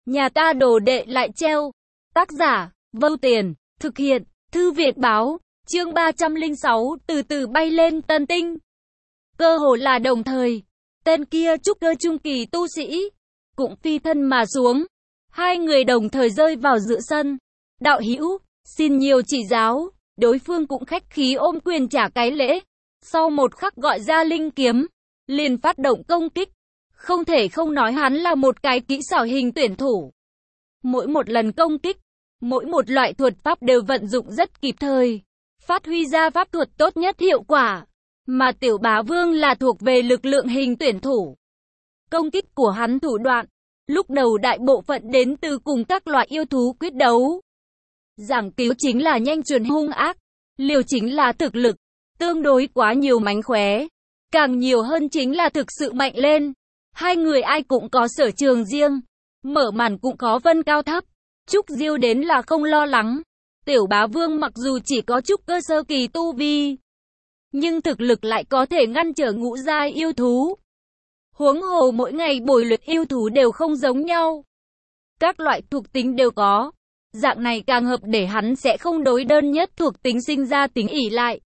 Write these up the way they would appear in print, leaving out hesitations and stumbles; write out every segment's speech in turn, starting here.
Nhà ta đồ đệ lại treo. Tác giả, Vâu Tiền, thực hiện, Thư Viện Báo, chương 306, từ từ bay lên tân tinh. Cơ hồ là đồng thời, tên kia trúc cơ trung kỳ tu sĩ, cũng phi thân mà xuống. Hai người đồng thời rơi vào giữa sân. Đạo hữu, xin nhiều chỉ giáo, đối phương cũng khách khí ôm quyền trả cái lễ. Sau một khắc gọi ra linh kiếm, liền phát động công kích. Không thể không nói hắn là một cái kỹ xảo hình tuyển thủ. Mỗi một lần công kích, mỗi một loại thuật pháp đều vận dụng rất kịp thời, phát huy ra pháp thuật tốt nhất hiệu quả. Mà Tiểu Bá Vương là thuộc về lực lượng hình tuyển thủ. Công kích của hắn thủ đoạn, lúc đầu đại bộ phận đến từ cùng các loại yêu thú quyết đấu. Giảng cứu chính là nhanh chuẩn hung ác, liều chính là thực lực, tương đối quá nhiều mánh khóe. Càng nhiều hơn chính là thực sự mạnh lên. Hai người ai cũng có sở trường riêng, mở màn cũng có phân cao thấp. Trúc Diêu đến là không lo lắng. Tiểu Bá Vương mặc dù chỉ có trúc cơ sơ kỳ tu vi, nhưng thực lực lại có thể ngăn trở ngũ giai yêu thú. Huống hồ mỗi ngày bồi luyện yêu thú đều không giống nhau. Các loại thuộc tính đều có. Dạng này càng hợp để hắn sẽ không đối đơn nhất thuộc tính sinh ra tính ỷ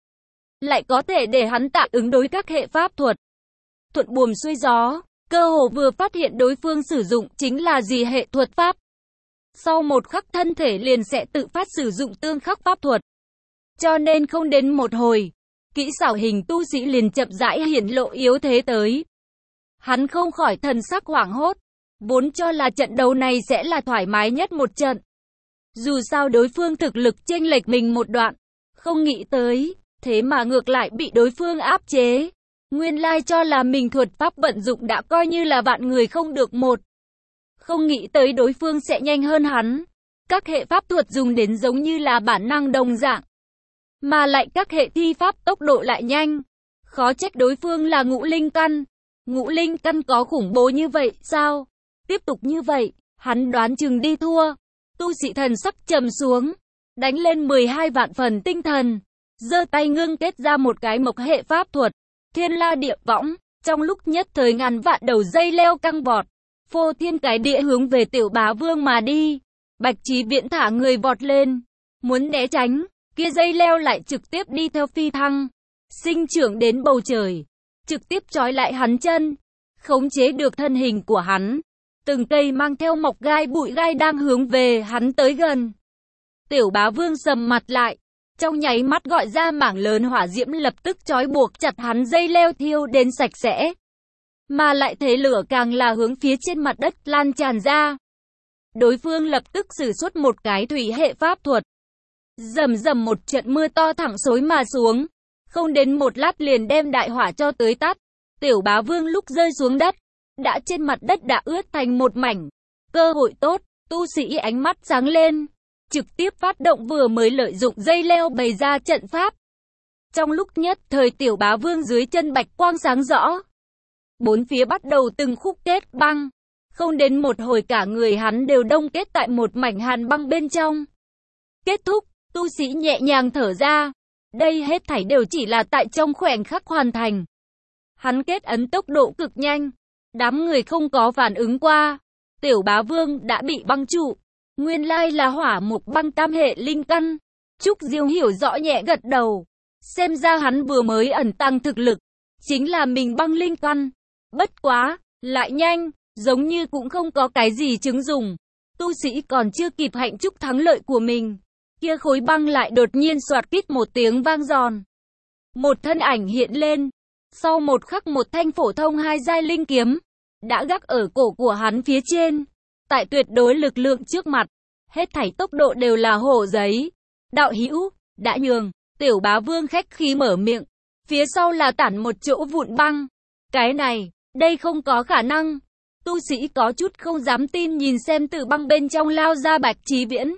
lại có thể để hắn tạm ứng đối các hệ pháp thuật. Thuận buồm xuôi gió, cơ hồ vừa phát hiện đối phương sử dụng chính là gì hệ thuật pháp. Sau một khắc thân thể liền sẽ tự phát sử dụng tương khắc pháp thuật. Cho nên không đến một hồi, kỹ xảo hình tu sĩ liền chậm rãi hiển lộ yếu thế tới. Hắn không khỏi thần sắc hoảng hốt, vốn cho là trận đấu này sẽ là thoải mái nhất một trận. Dù sao đối phương thực lực chênh lệch mình một đoạn, không nghĩ tới, thế mà ngược lại bị đối phương áp chế. Nguyên lai cho là mình thuật pháp vận dụng đã coi như là vạn người không được một. Không nghĩ tới đối phương sẽ nhanh hơn hắn. Các hệ pháp thuật dùng đến giống như là bản năng đồng dạng, mà lại các hệ thi pháp tốc độ lại nhanh. Khó trách đối phương là ngũ linh căn. Ngũ linh căn có khủng bố như vậy sao? Tiếp tục như vậy, hắn đoán chừng đi thua. Tu sĩ thần sắc trầm xuống, đánh lên 12 vạn phần tinh thần, giơ tay ngưng kết ra một cái mộc hệ pháp thuật, thiên la địa võng. Trong lúc nhất thời ngàn vạn đầu dây leo căng vọt, phô thiên cái địa hướng về Tiểu Bá Vương mà đi. Bạch Chí Viễn thả người vọt lên, muốn né tránh, kia dây leo lại trực tiếp đi theo phi thăng, sinh trưởng đến bầu trời, trực tiếp trói lại hắn chân, khống chế được thân hình của hắn. Từng cây mang theo mọc gai bụi gai đang hướng về hắn tới gần. Tiểu Bá Vương sầm mặt lại, trong nháy mắt gọi ra mảng lớn hỏa diễm lập tức trói buộc chặt hắn, dây leo thiêu đến sạch sẽ. Mà lại thế lửa càng là hướng phía trên mặt đất lan tràn ra. Đối phương lập tức sử xuất một cái thủy hệ pháp thuật. Rầm rầm một trận mưa to thẳng xối mà xuống. Không đến một lát liền đem đại hỏa cho tới tắt. Tiểu Bá Vương lúc rơi xuống đất, đã trên mặt đất đã ướt thành một mảnh. Cơ hội tốt, tu sĩ ánh mắt sáng lên, trực tiếp phát động vừa mới lợi dụng dây leo bày ra trận pháp. Trong lúc nhất thời Tiểu Bá Vương dưới chân bạch quang sáng rõ. Bốn phía bắt đầu từng khúc kết băng. Không đến một hồi cả người hắn đều đông kết tại một mảnh hàn băng bên trong. Kết thúc, tu sĩ nhẹ nhàng thở ra. Đây hết thảy đều chỉ là tại trong khoảnh khắc hoàn thành. Hắn kết ấn tốc độ cực nhanh. Đám người không có phản ứng qua. Tiểu Bá Vương đã bị băng trụ. Nguyên lai là hỏa mộc băng tam hệ linh căn. Trúc Diêu hiểu rõ nhẹ gật đầu. Xem ra hắn vừa mới ẩn tăng thực lực, chính là mình băng linh căn. Bất quá, lại nhanh, giống như cũng không có cái gì chứng dùng. Tu sĩ còn chưa kịp hạnh chúc thắng lợi của mình, kia khối băng lại đột nhiên xoạt kít một tiếng vang giòn. Một thân ảnh hiện lên. Sau một khắc một thanh phổ thông hai giai linh kiếm đã gác ở cổ của hắn phía trên. Tại tuyệt đối lực lượng trước mặt, hết thảy tốc độ đều là hổ giấy. Đạo hữu, đã nhường. Tiểu Bá Vương khách khí mở miệng. Phía sau là tản một chỗ vụn băng. Cái này, đây không có khả năng. Tu sĩ có chút không dám tin nhìn xem từ băng bên trong lao ra Bạch Chí Viễn.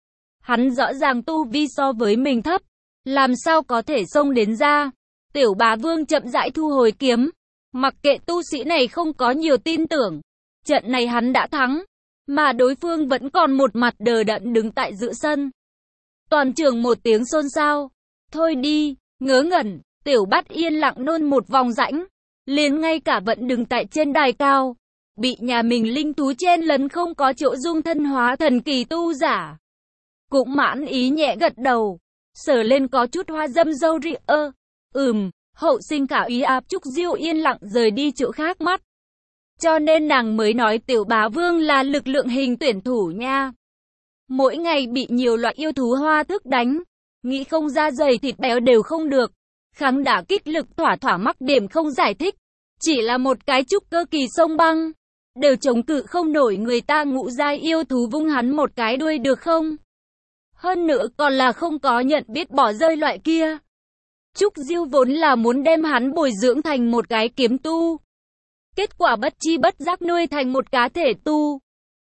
Hắn rõ ràng tu vi so với mình thấp, làm sao có thể xông đến ra. Tiểu Bá Vương chậm rãi thu hồi kiếm. Mặc kệ tu sĩ này không có nhiều tin tưởng, trận này hắn đã thắng, mà đối phương vẫn còn một mặt đờ đẫn đứng tại giữa sân. Toàn trường một tiếng xôn xao. Thôi đi, ngớ ngẩn. Tiểu Bát yên lặng nôn một vòng rãnh, liền ngay cả vẫn đứng tại trên đài cao, bị nhà mình linh thú chen lấn không có chỗ dung thân hóa thần kỳ tu giả. Cũng mãn ý nhẹ gật đầu, sờ lên có chút hoa dâm râu ria. Hậu sinh cả ý áp. Trúc Diêu yên lặng rời đi chỗ khác mắt. Cho nên nàng mới nói Tiểu Bá Vương là lực lượng hình tuyển thủ nha. Mỗi ngày bị nhiều loại yêu thú hoa thức đánh, nghĩ không ra dày thịt béo đều không được. Kháng đả kích lực thỏa thỏa mắc điểm không giải thích. Chỉ là một cái trúc cơ kỳ sông băng, đều chống cự không nổi người ta ngũ giai yêu thú vung hắn một cái đuôi được không? Hơn nữa còn là không có nhận biết bỏ rơi loại kia. Trúc Diêu vốn là muốn đem hắn bồi dưỡng thành một cái kiếm tu. Kết quả bất chi bất giác nuôi thành một cá thể tu.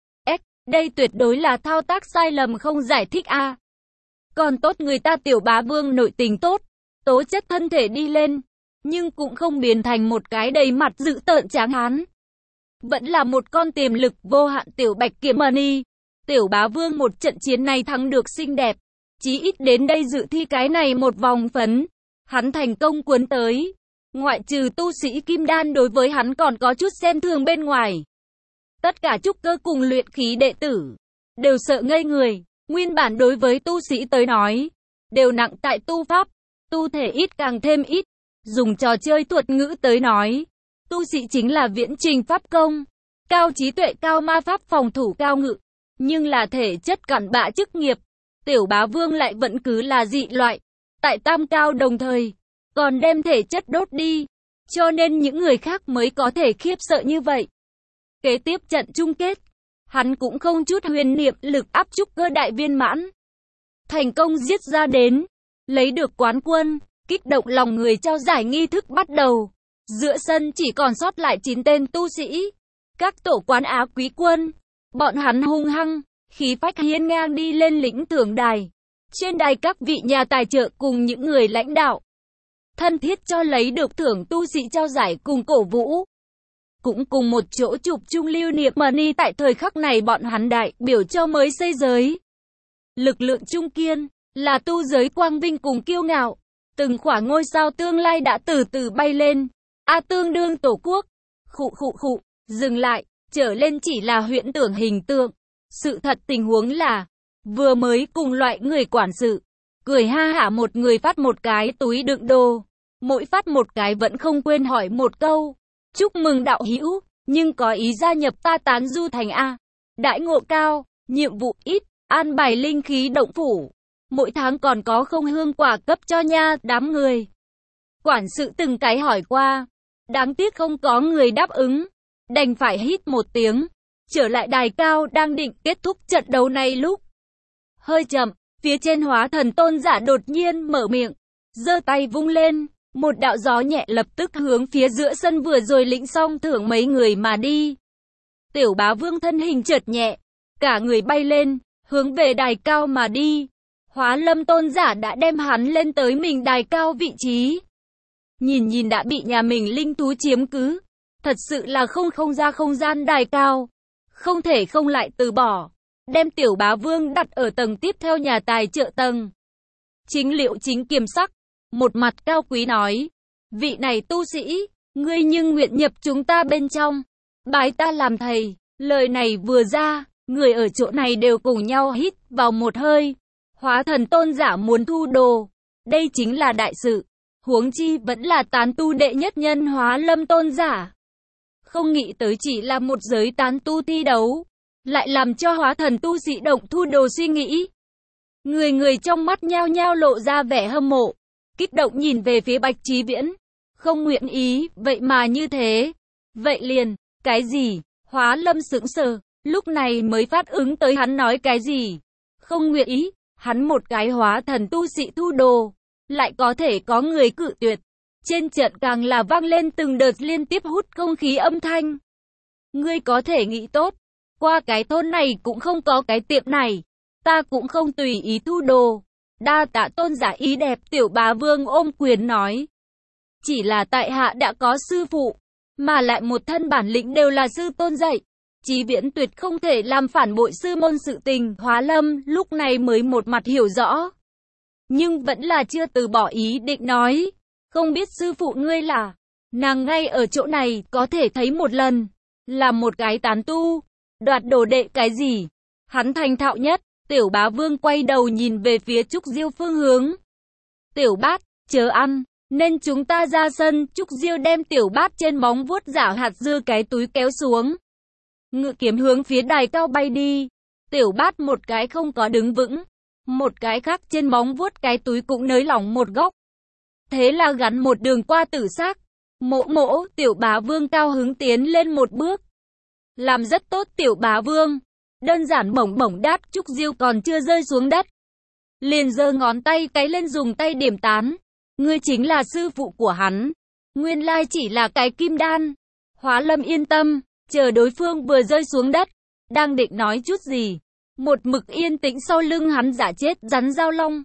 Đây tuyệt đối là thao tác sai lầm không giải thích a. Còn tốt người ta Tiểu Bá Vương nội tình tốt, tố chất thân thể đi lên, nhưng cũng không biến thành một cái đầy mặt dữ tợn tráng hán. Vẫn là một con tiềm lực vô hạn tiểu bạch kiểm mani. Tiểu Bá Vương một trận chiến này thắng được xinh đẹp, chí ít đến đây dự thi cái này một vòng phấn, hắn thành công cuốn tới. Ngoại trừ tu sĩ kim đan đối với hắn còn có chút xem thường bên ngoài. Tất cả trúc cơ cùng luyện khí đệ tử đều sợ ngây người, nguyên bản đối với tu sĩ tới nói, đều nặng tại tu pháp, tu thể ít càng thêm ít, dùng trò chơi thuật ngữ tới nói, tu sĩ chính là viễn trình pháp công, cao trí tuệ cao ma pháp phòng thủ cao ngự, nhưng là thể chất cặn bã chức nghiệp, Tiểu Bá Vương lại vẫn cứ là dị loại, tại tam cao đồng thời, còn đem thể chất đốt đi, cho nên những người khác mới có thể khiếp sợ như vậy. Kế tiếp trận chung kết, hắn cũng không chút huyền niệm lực áp trúc cơ đại viên mãn. Thành công giết ra đến, lấy được quán quân, kích động lòng người trao giải nghi thức bắt đầu. Giữa sân chỉ còn sót lại 9 tên tu sĩ, các tổ quán á quý quân. Bọn hắn hung hăng, khí phách hiên ngang đi lên lĩnh thưởng đài. Trên đài các vị nhà tài trợ cùng những người lãnh đạo thân thiết cho lấy được thưởng tu sĩ trao giải cùng cổ vũ. Cũng cùng một chỗ chụp chung lưu niệm mani. Tại thời khắc này bọn hắn đại biểu cho mới xây giới. Lực lượng trung kiên, là tu giới quang vinh cùng kiêu ngạo. Từng khỏa ngôi sao tương lai đã từ từ bay lên. Tương đương tổ quốc. Dừng lại, trở lên chỉ là huyễn tưởng hình tượng. Sự thật tình huống là, vừa mới cùng loại người quản sự, cười ha hả một người phát một cái túi đựng đồ. Mỗi phát một cái vẫn không quên hỏi một câu. Chúc mừng đạo hữu, nhưng có ý gia nhập ta Tán Du Thành a. Đãi ngộ cao, nhiệm vụ ít, an bài linh khí động phủ. Mỗi tháng còn có không hương quả cấp cho nha. Đám người quản sự từng cái hỏi qua, đáng tiếc không có người đáp ứng, đành phải hít một tiếng, trở lại đài cao. Đang định kết thúc trận đấu này lúc hơi chậm, phía trên Hóa Thần Tôn giả đột nhiên mở miệng, giơ tay vung lên. Một đạo gió nhẹ lập tức hướng phía giữa sân vừa rồi lĩnh xong thưởng mấy người mà đi. Tiểu Bá Vương thân hình chợt nhẹ, cả người bay lên, hướng về đài cao mà đi. Hóa Lâm Tôn giả đã đem hắn lên tới mình đài cao vị trí. Nhìn đã bị nhà mình linh thú chiếm cứ, thật sự là không ra không gian đài cao, không thể không lại từ bỏ, đem Tiểu Bá Vương đặt ở tầng tiếp theo nhà tài trợ tầng. Chính Liệu Chính kiềm sắc, một mặt cao quý nói, vị này tu sĩ, ngươi nhưng nguyện nhập chúng ta bên trong, bái ta làm thầy. Lời này vừa ra, người ở chỗ này đều cùng nhau hít vào một hơi. Hóa Thần Tôn giả muốn thu đồ, đây chính là đại sự, huống chi vẫn là tán tu đệ nhất nhân Hóa Lâm Tôn giả. Không nghĩ tới chỉ là một giới tán tu thi đấu, lại làm cho Hóa Thần tu sĩ động thu đồ suy nghĩ. Người trong mắt nhao nhao lộ ra vẻ hâm mộ, kích động nhìn về phía Bạch Chí Viễn, không nguyện ý, vậy mà như thế. Vậy liền, cái gì? Hóa Lâm sững sờ, lúc này mới phát ứng tới hắn nói cái gì. Không nguyện ý, hắn một cái Hóa Thần tu sĩ thu đồ, lại có thể có người cự tuyệt. Trên trận càng là vang lên từng đợt liên tiếp hút không khí âm thanh. Ngươi có thể nghĩ tốt, qua cái thôn này cũng không có cái tiệm này, ta cũng không tùy ý thu đồ. Đa tạ tôn giả ý đẹp. Tiểu Bá Vương ôm quyền nói, chỉ là tại hạ đã có sư phụ, mà lại một thân bản lĩnh đều là sư tôn dạy, Chí Viễn tuyệt không thể làm phản bội sư môn sự tình. Hóa Lâm lúc này mới một mặt hiểu rõ, nhưng vẫn là chưa từ bỏ ý định nói, không biết sư phụ ngươi là, nàng ngay ở chỗ này, có thể thấy một lần. là một cái tán tu, đoạt đồ đệ cái gì? Hắn thành thạo nhất. Tiểu Bá Vương quay đầu nhìn về phía Trúc Diêu phương hướng. Tiểu Bát, chớ ăn, nên chúng ta ra sân. Trúc Diêu đem Tiểu Bát trên móng vuốt giả hạt dưa cái túi kéo xuống. Ngự kiếm hướng phía đài cao bay đi. Tiểu Bát một cái không có đứng vững, một cái khác trên móng vuốt cái túi cũng nới lỏng một góc. Thế là gắn một đường qua tử xác. Mỗ mỗ, Tiểu Bá Vương cao hứng tiến lên một bước. Làm rất tốt Tiểu Bá Vương. Đơn giản bổng bổng đát. Trúc Diêu còn chưa rơi xuống đất, liền giơ ngón tay cái lên dùng tay điểm tán. Ngươi chính là sư phụ của hắn. Nguyên lai chỉ là cái kim đan. Hóa Lâm yên tâm, chờ đối phương vừa rơi xuống đất, đang định nói chút gì, một mực yên tĩnh sau lưng hắn giả chết rắn giao long.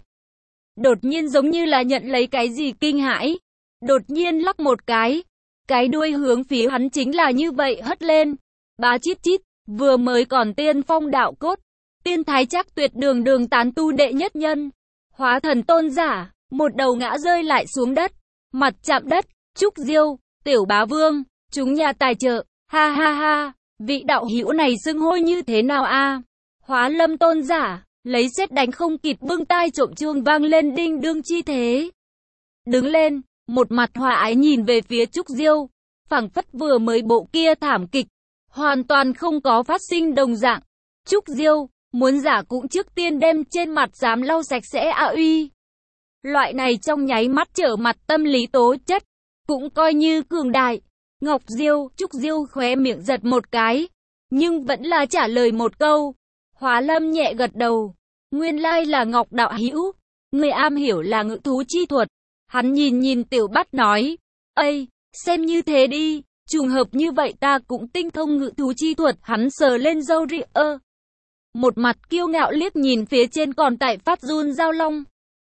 Đột nhiên giống như là nhận lấy cái gì kinh hãi, đột nhiên lắc một cái đuôi hướng phía hắn chính là như vậy hất lên. Bá chít chít, vừa mới còn tiên phong đạo cốt, tiên thái chắc tuyệt đường tán tu đệ nhất nhân, hóa thần tôn giả, một đầu ngã rơi lại xuống đất, mặt chạm đất. Trúc Diêu, Tiểu Bá Vương, chúng nhà tài trợ, ha ha ha, vị đạo hữu này xưng hô như thế nào a? Hóa Lâm tôn giả, lấy sét đánh không kịp bưng tai trộm chuông vang lên đinh đương chi thế. Đứng lên, một mặt hòa ái nhìn về phía Trúc Diêu, phảng phất vừa mới bộ kia thảm kịch hoàn toàn không có phát sinh đồng dạng. Trúc Diêu, muốn giả cũng trước tiên đem trên mặt dám lau sạch sẽ uy. Loại này trong nháy mắt trở mặt tâm lý tố chất, cũng coi như cường đại. Ngọc Diêu, Trúc Diêu khóe miệng giật một cái, nhưng vẫn là trả lời một câu. Hóa Lâm nhẹ gật đầu. Nguyên lai là Ngọc đạo hữu, người am hiểu là ngự thú chi thuật. Hắn nhìn Tiểu Bát nói, ây, xem như thế đi, trùng hợp như vậy ta cũng tinh thông ngự thú chi thuật. Hắn sờ lên râu ria, một mặt kiêu ngạo liếc nhìn phía trên còn tại phát run giao long.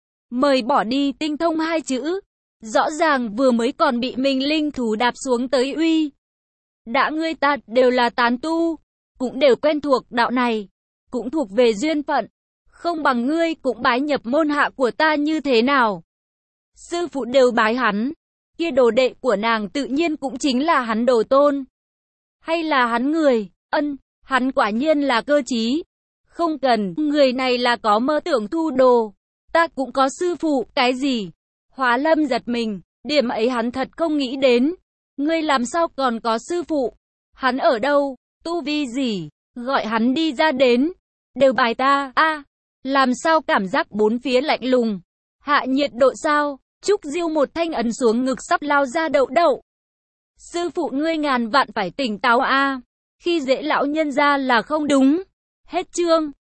Mời bỏ đi tinh thông hai chữ, rõ ràng vừa mới còn bị mình linh thú đạp xuống tới uy. Đã ngươi ta đều là tán tu, cũng đều quen thuộc đạo này, cũng thuộc về duyên phận, không bằng ngươi cũng bái nhập môn hạ của ta như thế nào? Sư phụ đều bái hắn, kia đồ đệ của nàng tự nhiên cũng chính là hắn đồ tôn. Hay là hắn người, hắn quả nhiên là cơ trí. Không cần, người này là có mơ tưởng thu đồ. Ta cũng có sư phụ, cái gì? Hóa Lâm giật mình, điểm ấy hắn thật không nghĩ đến. Ngươi làm sao còn có sư phụ? Hắn ở đâu? Tu vi gì? Gọi hắn đi ra đến. Đều bài ta, làm sao cảm giác bốn phía lạnh lùng? Hạ nhiệt độ sao? Trúc Diêu một thanh ấn xuống ngực sắp lao ra đậu đậu. Sư phụ ngươi ngàn vạn phải tỉnh táo khi dễ lão nhân ra là không đúng. Hết chương.